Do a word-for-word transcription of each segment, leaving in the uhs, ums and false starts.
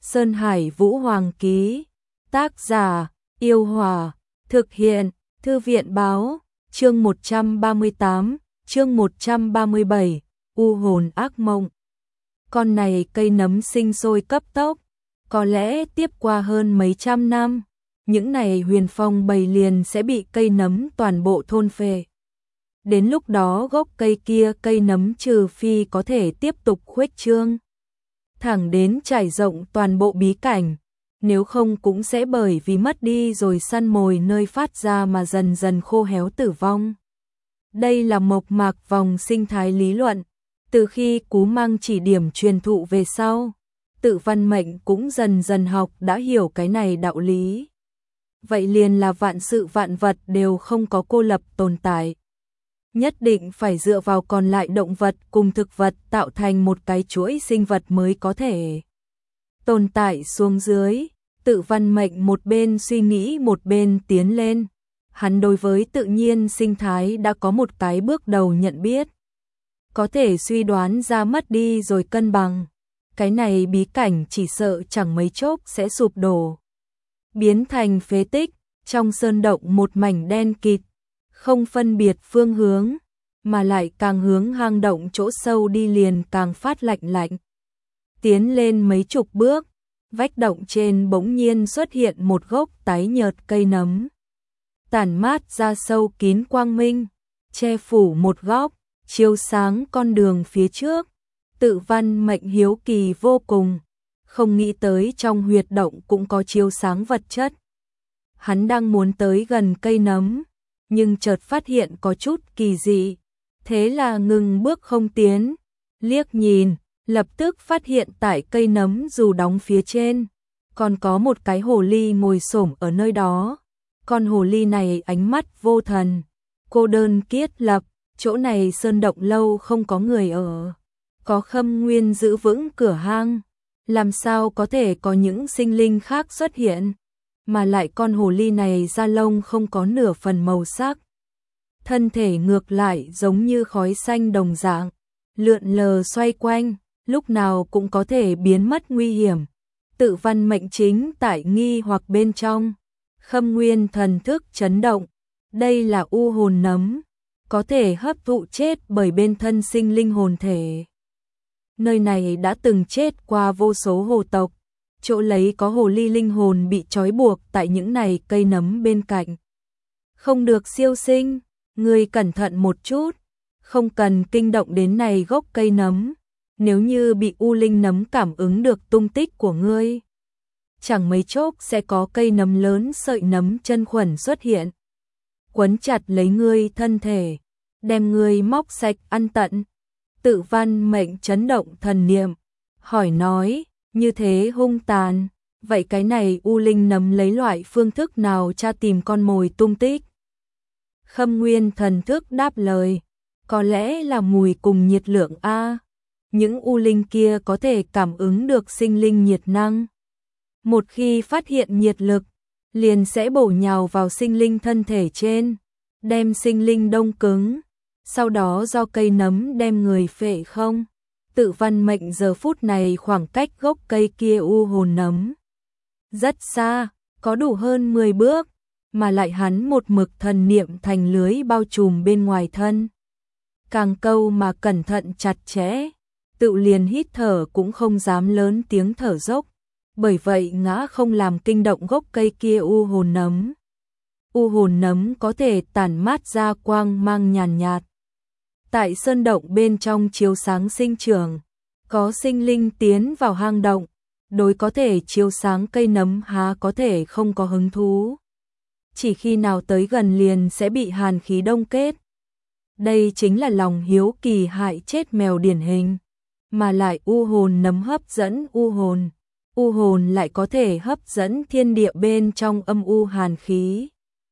Sơn Hải Vũ Hoàng ký. Tác giả: Yêu Hòa. Thực hiện: Thư viện báo. Chương một trăm ba mươi tám, chương một trăm ba mươi bảy, U hồn ác mộng. Con này cây nấm sinh sôi cấp tốc, có lẽ tiếp qua hơn mấy trăm năm, những này huyền phong bầy liền sẽ bị cây nấm toàn bộ thôn phệ. Đến lúc đó gốc cây kia cây nấm trừ phi có thể tiếp tục khuếch trương, thẳng đến trải rộng toàn bộ bí cảnh, nếu không cũng sẽ bởi vì mất đi rồi săn mồi nơi phát ra mà dần dần khô héo tử vong. Đây là mộc mạc vòng sinh thái lý luận, từ khi Cú Mang chỉ điểm truyền thụ về sau, Tự Văn Mệnh cũng dần dần học đã hiểu cái này đạo lý. Vậy liền là vạn sự vạn vật đều không có cô lập tồn tại. Nhất định phải dựa vào còn lại động vật cùng thực vật tạo thành một cái chuỗi sinh vật mới có thể tồn tại xuống dưới. Tự Văn Mệnh một bên suy nghĩ một bên tiến lên. Hắn đối với tự nhiên sinh thái đã có một cái bước đầu nhận biết. Có thể suy đoán ra mất đi rồi cân bằng. Cái này bí cảnh chỉ sợ chẳng mấy chốc sẽ sụp đổ, biến thành phế tích, trong sơn động một mảnh đen kịt, không phân biệt phương hướng, mà lại càng hướng hang động chỗ sâu đi liền càng phát lạnh lạnh. Tiến lên mấy chục bước, vách động trên bỗng nhiên xuất hiện một gốc tái nhợt cây nấm, tản mát ra sâu kín quang minh, che phủ một góc, chiếu sáng con đường phía trước. Tự Văn Mệnh hiếu kỳ vô cùng, không nghĩ tới trong huyệt động cũng có chiếu sáng vật chất. Hắn đang muốn tới gần cây nấm, nhưng chợt phát hiện có chút kỳ dị, thế là ngừng bước không tiến, liếc nhìn, lập tức phát hiện tại cây nấm dù đóng phía trên, còn có một cái hồ ly ngồi xổm ở nơi đó. Con hồ ly này ánh mắt vô thần, cô đơn kiết lập, chỗ này sơn động lâu không có người ở, có Khâm Nguyên giữ vững cửa hang, làm sao có thể có những sinh linh khác xuất hiện, mà lại con hồ ly này da lông không có nửa phần màu sắc, thân thể ngược lại giống như khói xanh đồng dạng, lượn lờ xoay quanh, lúc nào cũng có thể biến mất nguy hiểm. Tự Văn Mệnh chính tại nghi hoặc bên trong, Khâm Nguyên thần thức chấn động, đây là u hồn nấm, có thể hấp thụ chết bởi bên thân sinh linh hồn thể. Nơi này đã từng chết qua vô số hồ tộc, chỗ lấy có hồ ly linh hồn bị trói buộc tại những này cây nấm bên cạnh. Không được siêu sinh, ngươi cẩn thận một chút, không cần kinh động đến này gốc cây nấm, nếu như bị u linh nấm cảm ứng được tung tích của ngươi, chẳng mấy chốc sẽ có cây nấm lớn sợi nấm chân khuẩn xuất hiện, quấn chặt lấy ngươi thân thể, đem ngươi móc sạch ăn tận. Tự Văn Mệnh chấn động thần niệm, hỏi nói, như thế hung tàn, vậy cái này u linh nấm lấy loại phương thức nào tra tìm con mồi tung tích? Khâm Nguyên thần thức đáp lời, có lẽ là mùi cùng nhiệt lượng a. Những u linh kia có thể cảm ứng được sinh linh nhiệt năng. Một khi phát hiện nhiệt lực, liền sẽ bổ nhào vào sinh linh thân thể trên, đem sinh linh đông cứng, sau đó do cây nấm đem người phệ không. Tự Văn Mệnh giờ phút này khoảng cách gốc cây kia u hồn nấm rất xa, có đủ hơn mười bước, mà lại hắn một mực thần niệm thành lưới bao trùm bên ngoài thân. Càng câu mà cẩn thận chặt chẽ, tự liền hít thở cũng không dám lớn tiếng thở dốc, bởi vậy ngã không làm kinh động gốc cây kia u hồn nấm. U hồn nấm có thể tản mát ra quang mang nhàn nhạt, tại sơn động bên trong chiếu sáng sinh trưởng, có sinh linh tiến vào hang động, đối có thể chiếu sáng cây nấm há có thể không có hứng thú. Chỉ khi nào tới gần liền sẽ bị hàn khí đông kết. Đây chính là lòng hiếu kỳ hại chết mèo điển hình, mà lại u hồn nấm hấp dẫn u hồn, u hồn lại có thể hấp dẫn thiên địa bên trong âm u hàn khí.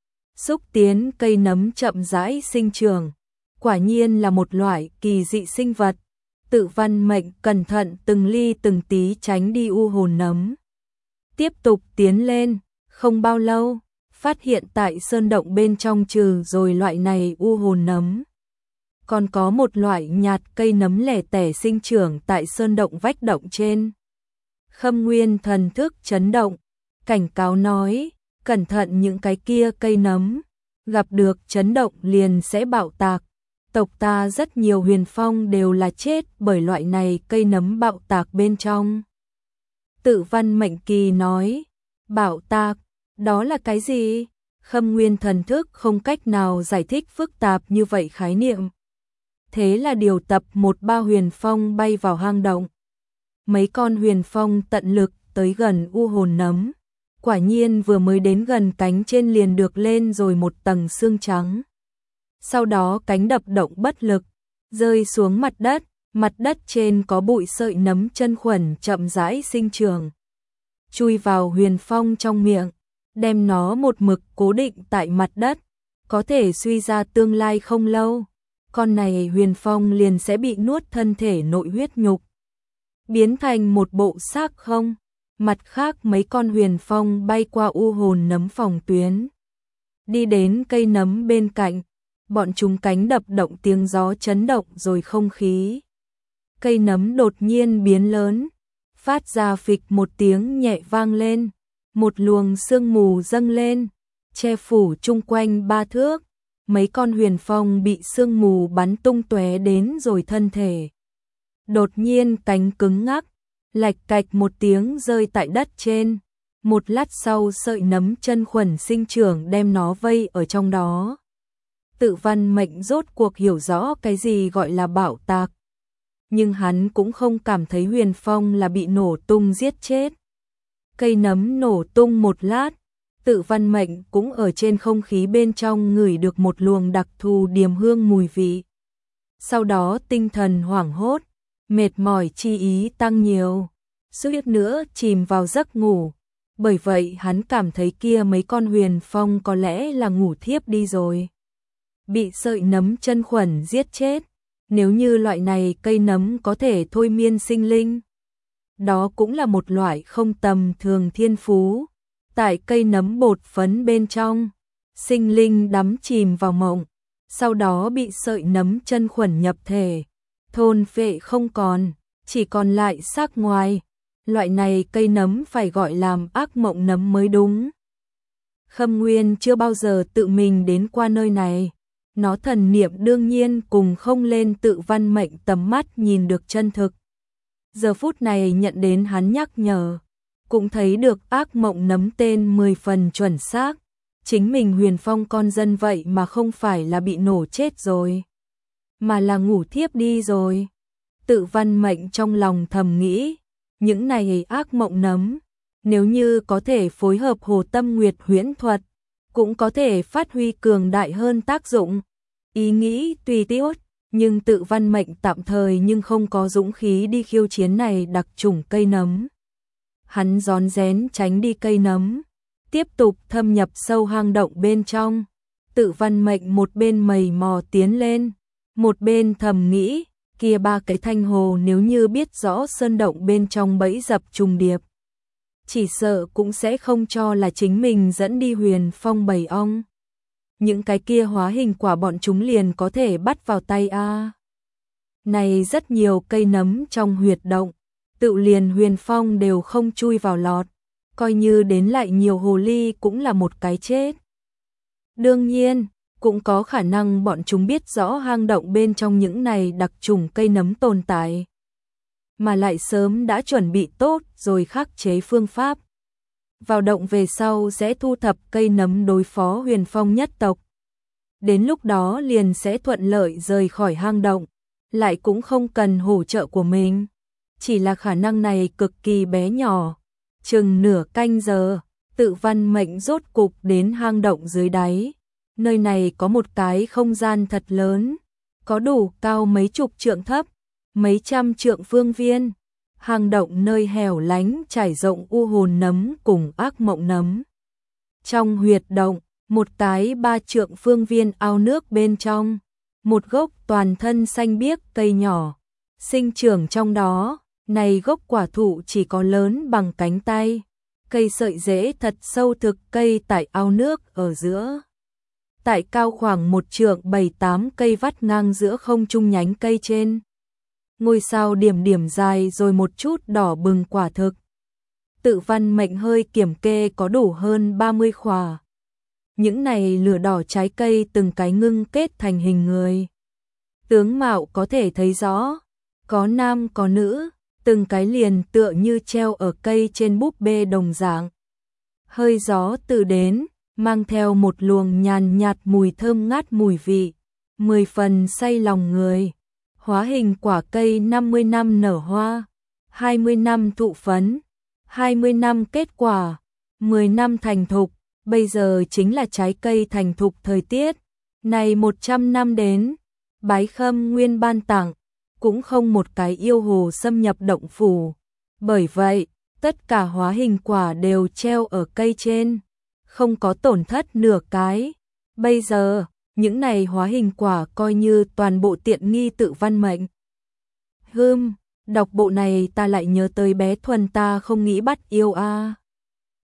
Xúc tiến cây nấm chậm rãi sinh trưởng, quả nhiên là một loại kỳ dị sinh vật. Tự Văn Mệnh cẩn thận từng ly từng tí tránh đi u hồn nấm. Tiếp tục tiến lên, không bao lâu, phát hiện tại sơn động bên trong trừ rồi loại này u hồn nấm, còn có một loại nhạt cây nấm lẻ tẻ sinh trưởng tại sơn động vách động trên. Khâm Nguyên thần thức chấn động, cảnh cáo nói, cẩn thận những cái kia cây nấm, gặp được chấn động liền sẽ bạo tạc. Tộc ta rất nhiều huyền phong đều là chết bởi loại này cây nấm bạo tạc bên trong. Tự Văn Mệnh Kỳ nói, bạo tạc, đó là cái gì? Khâm Nguyên thần thức không cách nào giải thích phức tạp như vậy khái niệm. Thế là điều tập một ba huyền phong bay vào hang động. Mấy con huyền phong tận lực tới gần u hồn nấm. Quả nhiên vừa mới đến gần cánh trên liền được lên rồi một tầng xương trắng. Sau đó cánh đập động bất lực, rơi xuống mặt đất, mặt đất trên có bụi sợi nấm chân khuẩn chậm rãi sinh trưởng. Chui vào huyền phong trong miệng, đem nó một mực cố định tại mặt đất, có thể suy ra tương lai không lâu, con này huyền phong liền sẽ bị nuốt thân thể nội huyết nhục, biến thành một bộ xác không. Mặt khác mấy con huyền phong bay qua u hồn nấm phòng tuyến, đi đến cây nấm bên cạnh, bọn chúng cánh đập động tiếng gió chấn động rồi không khí. Cây nấm đột nhiên biến lớn, phát ra phịch một tiếng nhẹ vang lên, một luồng sương mù dâng lên, che phủ chung quanh ba thước, mấy con huyền phong bị sương mù bắn tung tóe đến rồi thân thể. Đột nhiên cánh cứng ngắc, lạch cạch một tiếng rơi tại đất trên, một lát sau sợi nấm chân khuẩn sinh trưởng đem nó vây ở trong đó. Tự Văn Mệnh rốt cuộc hiểu rõ cái gì gọi là bạo tạc. Nhưng hắn cũng không cảm thấy huyền phong là bị nổ tung giết chết. Cây nấm nổ tung một lát, Tự Văn Mệnh cũng ở trên không khí bên trong ngửi được một luồng đặc thù điềm hương mùi vị. Sau đó tinh thần hoảng hốt, mệt mỏi chi ý tăng nhiều, suýt nữa chìm vào giấc ngủ. Bởi vậy hắn cảm thấy kia mấy con huyền phong có lẽ là ngủ thiếp đi rồi. Bị sợi nấm chân khuẩn giết chết. Nếu như loại này cây nấm có thể thôi miên sinh linh, đó cũng là một loại không tầm thường thiên phú. Tại cây nấm bột phấn bên trong, sinh linh đắm chìm vào mộng, sau đó bị sợi nấm chân khuẩn nhập thể, thôn phệ không còn, chỉ còn lại xác ngoài. Loại này cây nấm phải gọi làm ác mộng nấm mới đúng. Khâm Nguyên chưa bao giờ tự mình đến qua nơi này. Nó thần niệm đương nhiên cùng không lên Tự Văn Mệnh tầm mắt nhìn được chân thực. Giờ phút này nhận đến hắn nhắc nhở, cũng thấy được ác mộng nấm tên mười phần chuẩn xác. Chính mình huyền phong con dân vậy mà không phải là bị nổ chết rồi, mà là ngủ thiếp đi rồi. Tự Văn Mệnh trong lòng thầm nghĩ, những này ác mộng nấm, nếu như có thể phối hợp Hồ Tâm Nguyệt huyễn thuật, cũng có thể phát huy cường đại hơn tác dụng. Ý nghĩ tùy tiốt, nhưng Tự Văn Mệnh tạm thời nhưng không có dũng khí đi khiêu chiến này đặc chủng cây nấm. Hắn rón rén tránh đi cây nấm, tiếp tục thâm nhập sâu hang động bên trong. Tự Văn Mệnh một bên mày mò tiến lên, một bên thầm nghĩ, kia ba cái thanh hồ nếu như biết rõ sơn động bên trong bẫy dập trùng điệp, chỉ sợ cũng sẽ không cho là chính mình dẫn đi huyền phong bầy ong. Những cái kia hóa hình quả bọn chúng liền có thể bắt vào tay a. À. Này rất nhiều cây nấm trong huyệt động, tự liền huyền phong đều không chui vào lọt, coi như đến lại nhiều hồ ly cũng là một cái chết. Đương nhiên, cũng có khả năng bọn chúng biết rõ hang động bên trong những này đặc trùng cây nấm tồn tại, mà lại sớm đã chuẩn bị tốt rồi khắc chế phương pháp. Vào động về sau sẽ thu thập cây nấm đối phó huyền phong nhất tộc. Đến lúc đó liền sẽ thuận lợi rời khỏi hang động, lại cũng không cần hỗ trợ của mình. Chỉ là khả năng này cực kỳ bé nhỏ. Chừng nửa canh giờ, Tự Văn Mệnh rốt cục đến hang động dưới đáy. Nơi này có một cái không gian thật lớn, có đủ cao mấy chục trượng thấp, mấy trăm trượng phương viên. Hang động nơi hẻo lánh trải rộng u hồn nấm cùng ác mộng nấm. Trong huyệt động, một cái ba trượng phương viên ao nước bên trong, một gốc toàn thân xanh biếc cây nhỏ, sinh trưởng trong đó. Này gốc quả thụ chỉ có lớn bằng cánh tay, cây sợi rễ thật sâu thực cây tại ao nước ở giữa. Tại cao khoảng một trượng bảy tám cây vắt ngang giữa không trung nhánh cây trên. Ngôi sao điểm điểm dài rồi một chút đỏ bừng quả thực, tự văn mệnh hơi kiểm kê có đủ hơn ba mươi khỏa. Những này lửa đỏ trái cây từng cái ngưng kết thành hình người. Tướng mạo có thể thấy rõ, có nam có nữ, từng cái liền tựa như treo ở cây trên búp bê đồng dạng. Hơi gió từ đến, mang theo một luồng nhàn nhạt mùi thơm ngát mùi vị, mười phần say lòng người. Hóa hình quả cây năm mươi năm nở hoa, hai mươi năm thụ phấn, hai mươi năm kết quả, mười năm thành thục, bây giờ chính là trái cây thành thục thời tiết. Này một trăm năm đến, Bái Khâm Nguyên ban tặng, cũng không một cái yêu hồ xâm nhập động phủ. Bởi vậy, tất cả hóa hình quả đều treo ở cây trên, không có tổn thất nửa cái. Bây giờ, những này hóa hình quả coi như toàn bộ tiện nghi tự văn mệnh. Hừm, đọc bộ này ta lại nhớ tới bé Thuần ta không nghĩ bắt yêu a. À.